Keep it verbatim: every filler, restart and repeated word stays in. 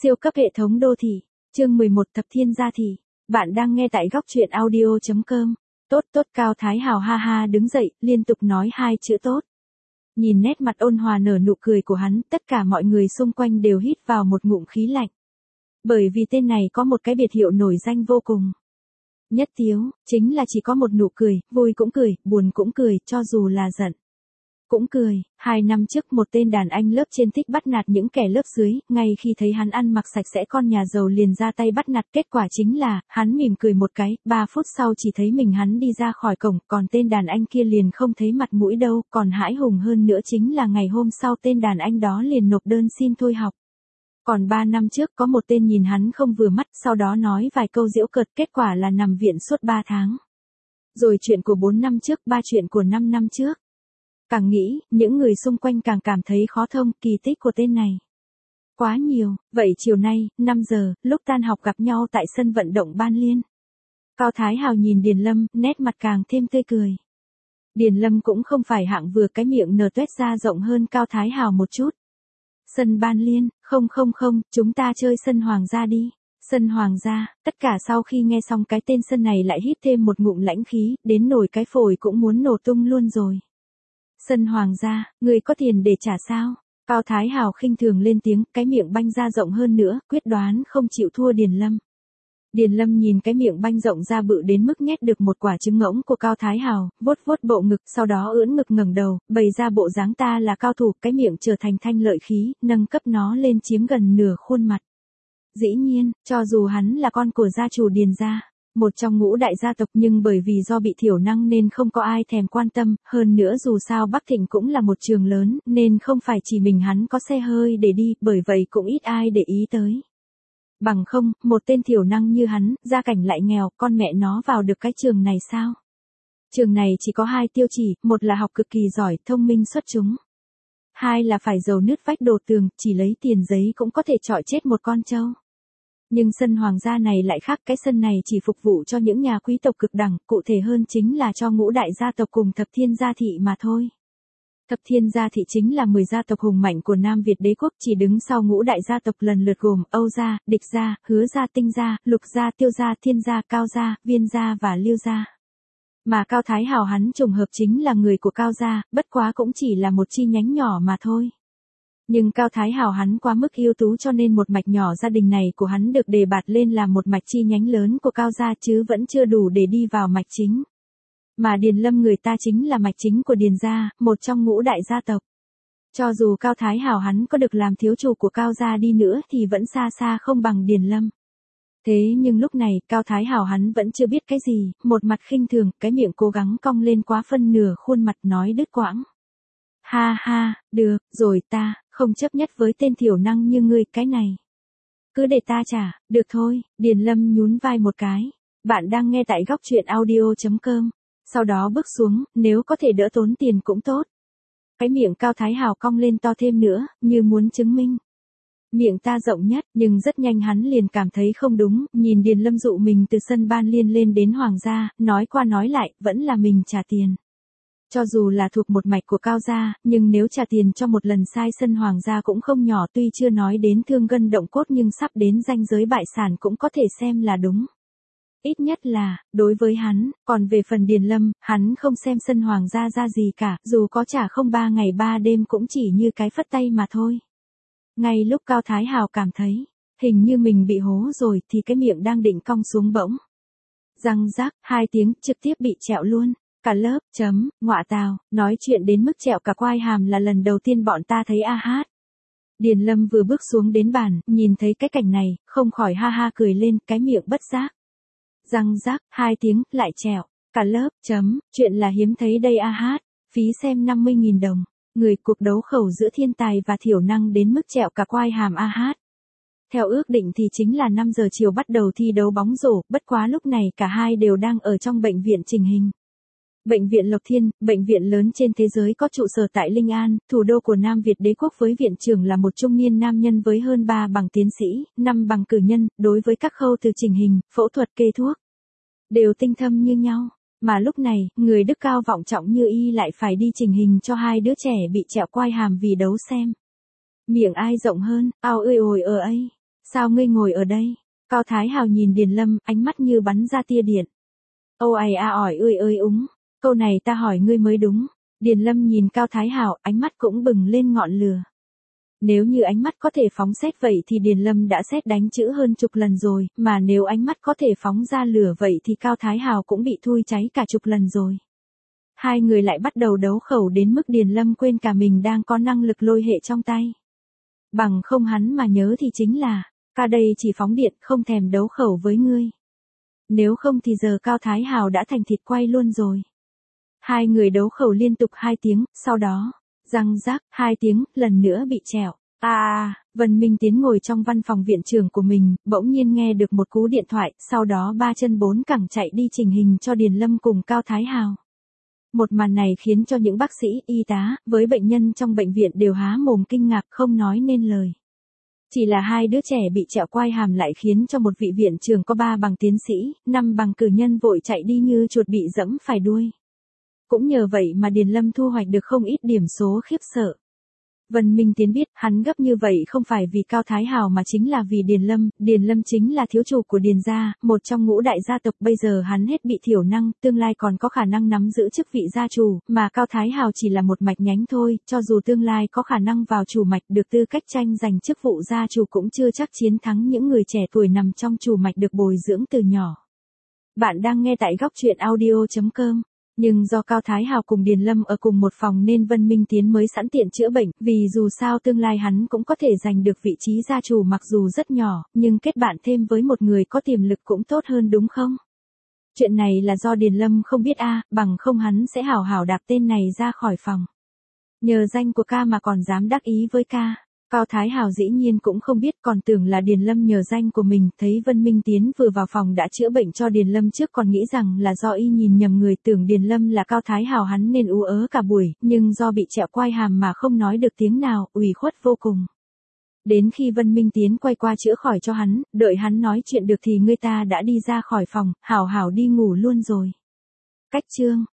Siêu cấp hệ thống đô thị, chương mười một Thập Thiên Gia Thị. Bạn đang nghe tại góc truyện audio chấm com. Tốt tốt Cao Thái Hào ha ha đứng dậy, liên tục nói hai chữ tốt. Nhìn nét mặt ôn hòa nở nụ cười của hắn, tất cả mọi người xung quanh đều hít vào một ngụm khí lạnh. Bởi vì tên này có một cái biệt hiệu nổi danh vô cùng. Nhất Tiếu, chính là chỉ có một nụ cười, vui cũng cười, buồn cũng cười, cho dù là giận cũng cười. Hai năm trước một tên đàn anh lớp trên thích bắt nạt những kẻ lớp dưới, ngay khi thấy hắn ăn mặc sạch sẽ con nhà giàu liền ra tay bắt nạt, kết quả chính là, hắn mỉm cười một cái, ba phút sau chỉ thấy mình hắn đi ra khỏi cổng, còn tên đàn anh kia liền không thấy mặt mũi đâu, còn hãi hùng hơn nữa chính là ngày hôm sau tên đàn anh đó liền nộp đơn xin thôi học. Còn ba năm trước có một tên nhìn hắn không vừa mắt, sau đó nói vài câu giễu cợt, kết quả là nằm viện suốt ba tháng. Rồi chuyện của bốn năm trước, ba chuyện của năm năm trước. Càng nghĩ, những người xung quanh càng cảm thấy khó thông, kỳ tích của tên này quá nhiều. Vậy chiều nay, năm giờ, lúc tan học gặp nhau tại sân vận động Ban Liên. Cao Thái Hào nhìn Điền Lâm, nét mặt càng thêm tươi cười. Điền Lâm cũng không phải hạng vừa, cái miệng nở tuét ra rộng hơn Cao Thái Hào một chút. Sân Ban Liên, không không không, chúng ta chơi sân Hoàng gia đi. Sân Hoàng gia, tất cả sau khi nghe xong cái tên sân này lại hít thêm một ngụm lãnh khí, đến nổi cái phổi cũng muốn nổ tung luôn rồi. Sân Hoàng gia, người có tiền để trả sao? Cao Thái Hào khinh thường lên tiếng, cái miệng banh ra rộng hơn nữa, quyết đoán không chịu thua Điền Lâm. Điền Lâm nhìn cái miệng banh rộng ra bự đến mức nhét được một quả trứng ngỗng của Cao Thái Hào, vuốt vuốt bộ ngực, sau đó ưỡn ngực ngẩng đầu, bày ra bộ dáng ta là cao thủ, cái miệng trở thành thanh lợi khí, nâng cấp nó lên chiếm gần nửa khuôn mặt. Dĩ nhiên, cho dù hắn là con của gia chủ Điền gia, một trong ngũ đại gia tộc, nhưng bởi vì do bị thiểu năng nên không có ai thèm quan tâm, hơn nữa dù sao Bắc Thịnh cũng là một trường lớn, nên không phải chỉ mình hắn có xe hơi để đi, bởi vậy cũng ít ai để ý tới. Bằng không, một tên thiểu năng như hắn, gia cảnh lại nghèo, con mẹ nó vào được cái trường này sao? Trường này chỉ có hai tiêu chỉ, một là học cực kỳ giỏi, thông minh xuất chúng. Hai là phải giàu nứt vách đổ tường, chỉ lấy tiền giấy cũng có thể chọi chết một con trâu. Nhưng sân Hoàng gia này lại khác, cái sân này chỉ phục vụ cho những nhà quý tộc cực đẳng, cụ thể hơn chính là cho ngũ đại gia tộc cùng Thập Thiên Gia Thị mà thôi. Thập Thiên Gia Thị chính là mười gia tộc hùng mạnh của Nam Việt đế quốc, chỉ đứng sau ngũ đại gia tộc lần lượt gồm Âu gia, Địch gia, Hứa gia, Tinh gia, Lục gia, Tiêu gia, Thiên gia, Cao gia, Viên gia và Lưu gia. Mà Cao Thái Hào hắn trùng hợp chính là người của Cao gia, bất quá cũng chỉ là một chi nhánh nhỏ mà thôi. Nhưng Cao Thái Hào hắn quá mức ưu tú cho nên một mạch nhỏ gia đình này của hắn được đề bạt lên làm một mạch chi nhánh lớn của Cao gia, chứ vẫn chưa đủ để đi vào mạch chính. Mà Điền Lâm người ta chính là mạch chính của Điền gia, một trong ngũ đại gia tộc. Cho dù Cao Thái Hào hắn có được làm thiếu chủ của Cao gia đi nữa thì vẫn xa xa không bằng Điền Lâm. Thế nhưng lúc này, Cao Thái Hào hắn vẫn chưa biết cái gì, một mặt khinh thường, cái miệng cố gắng cong lên quá phân nửa khuôn mặt nói đứt quãng. Ha ha, được, rồi ta, không chấp nhất với tên thiểu năng như ngươi, cái này. Cứ để ta trả, được thôi, Điền Lâm nhún vai một cái. Bạn đang nghe tại góc truyện audio chấm com. Sau đó bước xuống, nếu có thể đỡ tốn tiền cũng tốt. Cái miệng Cao Thái Hào cong lên to thêm nữa, như muốn chứng minh. Miệng ta rộng nhất, nhưng rất nhanh hắn liền cảm thấy không đúng, nhìn Điền Lâm dụ mình từ sân Ban Liên lên đến Hoàng gia, nói qua nói lại, vẫn là mình trả tiền. Cho dù là thuộc một mạch của Cao gia, nhưng nếu trả tiền cho một lần sai sân Hoàng gia cũng không nhỏ, tuy chưa nói đến thương gân động cốt nhưng sắp đến ranh giới bại sản cũng có thể xem là đúng. Ít nhất là, đối với hắn, còn về phần Điền Lâm, hắn không xem sân Hoàng gia ra gì cả, dù có trả không ba ngày ba đêm cũng chỉ như cái phất tay mà thôi. Ngay lúc Cao Thái Hào cảm thấy, hình như mình bị hố rồi thì cái miệng đang định cong xuống bỗng. Răng rắc, hai tiếng, trực tiếp bị trẹo luôn. Cả lớp, chấm, ngọa tào, nói chuyện đến mức trẹo cả quai hàm là lần đầu tiên bọn ta thấy a hát. Điền Lâm vừa bước xuống đến bàn, nhìn thấy cái cảnh này, không khỏi ha ha cười lên, cái miệng bất giác. Răng rắc, hai tiếng, lại trẹo. Cả lớp, chấm, chuyện là hiếm thấy đây a hát, phí xem năm mươi nghìn đồng. Người cuộc đấu khẩu giữa thiên tài và thiểu năng đến mức trẹo cả quai hàm a hát. Theo ước định thì chính là năm giờ chiều bắt đầu thi đấu bóng rổ, bất quá lúc này cả hai đều đang ở trong bệnh viện chỉnh hình. Bệnh viện Lộc Thiên, bệnh viện lớn trên thế giới có trụ sở tại Linh An, thủ đô của Nam Việt đế quốc, với viện trưởng là một trung niên nam nhân với hơn ba bằng tiến sĩ, năm bằng cử nhân, đối với các khâu từ chỉnh hình, phẫu thuật, kê thuốc, đều tinh thâm như nhau. Mà lúc này, người đức cao vọng trọng như y lại phải đi chỉnh hình cho hai đứa trẻ bị trẹo quai hàm vì đấu xem. Miệng ai rộng hơn, ao ơi ôi ơ ấy. Sao ngươi ngồi ở đây? Cao Thái Hào nhìn Điền Lâm, ánh mắt như bắn ra tia điện. Ô ày a ỏi ươi ơi úng, câu này ta hỏi ngươi mới đúng. Điền Lâm nhìn Cao Thái Hào, ánh mắt cũng bừng lên ngọn lửa. Nếu như ánh mắt có thể phóng sét vậy thì Điền Lâm đã sét đánh chữ hơn chục lần rồi, mà nếu ánh mắt có thể phóng ra lửa vậy thì Cao Thái Hào cũng bị thui cháy cả chục lần rồi. Hai người lại bắt đầu đấu khẩu đến mức Điền Lâm quên cả mình đang có năng lực lôi hệ trong tay. Bằng không hắn mà nhớ thì chính là, ca đây chỉ phóng điện không thèm đấu khẩu với ngươi. Nếu không thì giờ Cao Thái Hào đã thành thịt quay luôn rồi. Hai người đấu khẩu liên tục hai tiếng, sau đó, răng rác, hai tiếng, lần nữa bị trẹo. À, Vân Minh Tiến ngồi trong văn phòng viện trưởng của mình, bỗng nhiên nghe được một cú điện thoại, sau đó ba chân bốn cẳng chạy đi chỉnh hình cho Điền Lâm cùng Cao Thái Hào. Một màn này khiến cho những bác sĩ, y tá, với bệnh nhân trong bệnh viện đều há mồm kinh ngạc không nói nên lời. Chỉ là hai đứa trẻ bị trẹo quai hàm lại khiến cho một vị viện trưởng có ba bằng tiến sĩ, năm bằng cử nhân vội chạy đi như chuột bị dẫm phải đuôi. Cũng nhờ vậy mà Điền Lâm thu hoạch được không ít điểm số khiếp sợ. Vân Minh Tiến biết hắn gấp như vậy không phải vì Cao Thái Hào mà chính là vì Điền Lâm, Điền Lâm chính là thiếu chủ của Điền gia, một trong ngũ đại gia tộc, bây giờ hắn hết bị thiểu năng, tương lai còn có khả năng nắm giữ chức vị gia chủ, mà Cao Thái Hào chỉ là một mạch nhánh thôi, cho dù tương lai có khả năng vào chủ mạch được tư cách tranh giành chức vụ gia chủ cũng chưa chắc chiến thắng những người trẻ tuổi nằm trong chủ mạch được bồi dưỡng từ nhỏ. Bạn đang nghe tại góc truyện audio chấm com. Nhưng do Cao Thái Hào cùng Điền Lâm ở cùng một phòng nên Vân Minh Tiến mới sẵn tiện chữa bệnh, vì dù sao tương lai hắn cũng có thể giành được vị trí gia chủ mặc dù rất nhỏ, nhưng kết bạn thêm với một người có tiềm lực cũng tốt hơn đúng không? Chuyện này là do Điền Lâm không biết a, à, bằng không hắn sẽ hảo hảo đạp tên này ra khỏi phòng. Nhờ danh của ca mà còn dám đắc ý với ca. Cao Thái Hào dĩ nhiên cũng không biết, còn tưởng là Điền Lâm nhờ danh của mình, thấy Vân Minh Tiến vừa vào phòng đã chữa bệnh cho Điền Lâm trước còn nghĩ rằng là do y nhìn nhầm người, tưởng Điền Lâm là Cao Thái Hào hắn nên ú ớ cả buổi, nhưng do bị trẹo quai hàm mà không nói được tiếng nào, ủy khuất vô cùng. Đến khi Vân Minh Tiến quay qua chữa khỏi cho hắn, đợi hắn nói chuyện được thì người ta đã đi ra khỏi phòng, hảo hảo đi ngủ luôn rồi. Cách chương